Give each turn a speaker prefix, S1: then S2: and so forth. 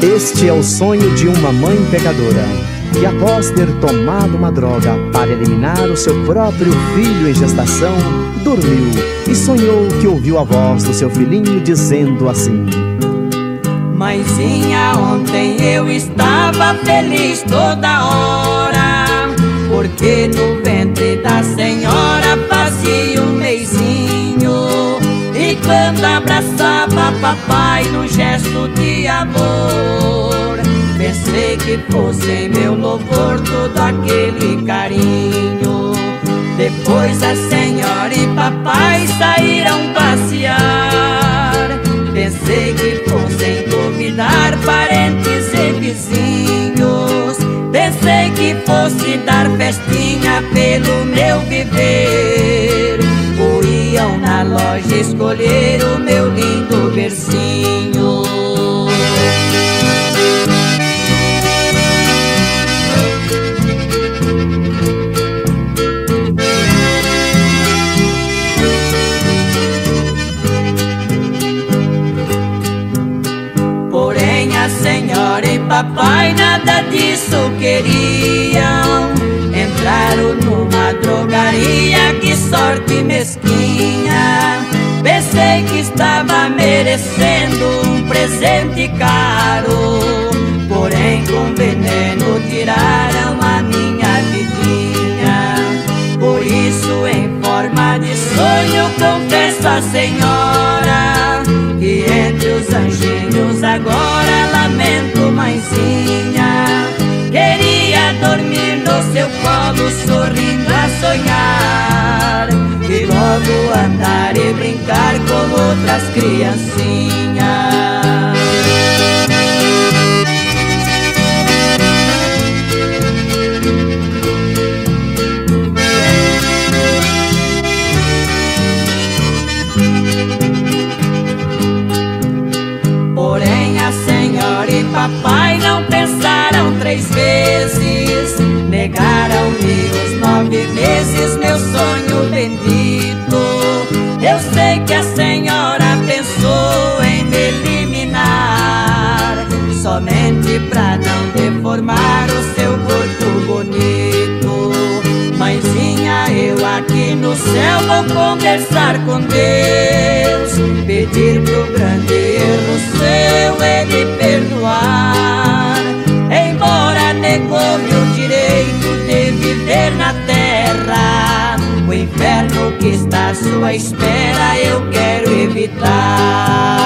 S1: Este é o sonho de uma mãe pecadora, que após ter tomado uma droga para eliminar o seu próprio filho em gestação, dormiu e sonhou que ouviu a voz do seu filhinho dizendo assim:
S2: Mãezinha, ontem eu estava feliz toda hora, porque no ventre da senhora fazia um meizinho. E quando abraçava papai num gesto de amor, pensei que fosse em meu louvor todo aquele carinho. Depois a senhora e papai saíram passear, pensei que fossem convidar parentes e vizinhos, pensei que fosse dar festinha pelo meu viver, ou iam na loja escolher o meu lindo bercinho. Porém a senhora e papai nada disso queriam, entraram numa drogaria, que sorte mesquinha. Pensei que estava merecendo um presente caro, porém com veneno tiraram a minha vidinha. Por isso em forma de sonho confesso à senhora que entre os anjinhos agora lamento, mãezinha. Queria dormir no seu colo sorrindo a sonhar, e logo andar e brincar com outras criancinhas. Porém a senhora e papai não pensaram 3 vezes, negaram-me os 9 meses, meu sonho bendito. Eu sei que a senhora pensou em me eliminar, somente pra não deformar o seu corpo bonito. Mãezinha, eu aqui no céu vou conversar com Deus, pedir pro grande erro seu ele perdoar. Embora negou-me o direito de viver na terra, o inferno que está à sua espera eu quero evitar.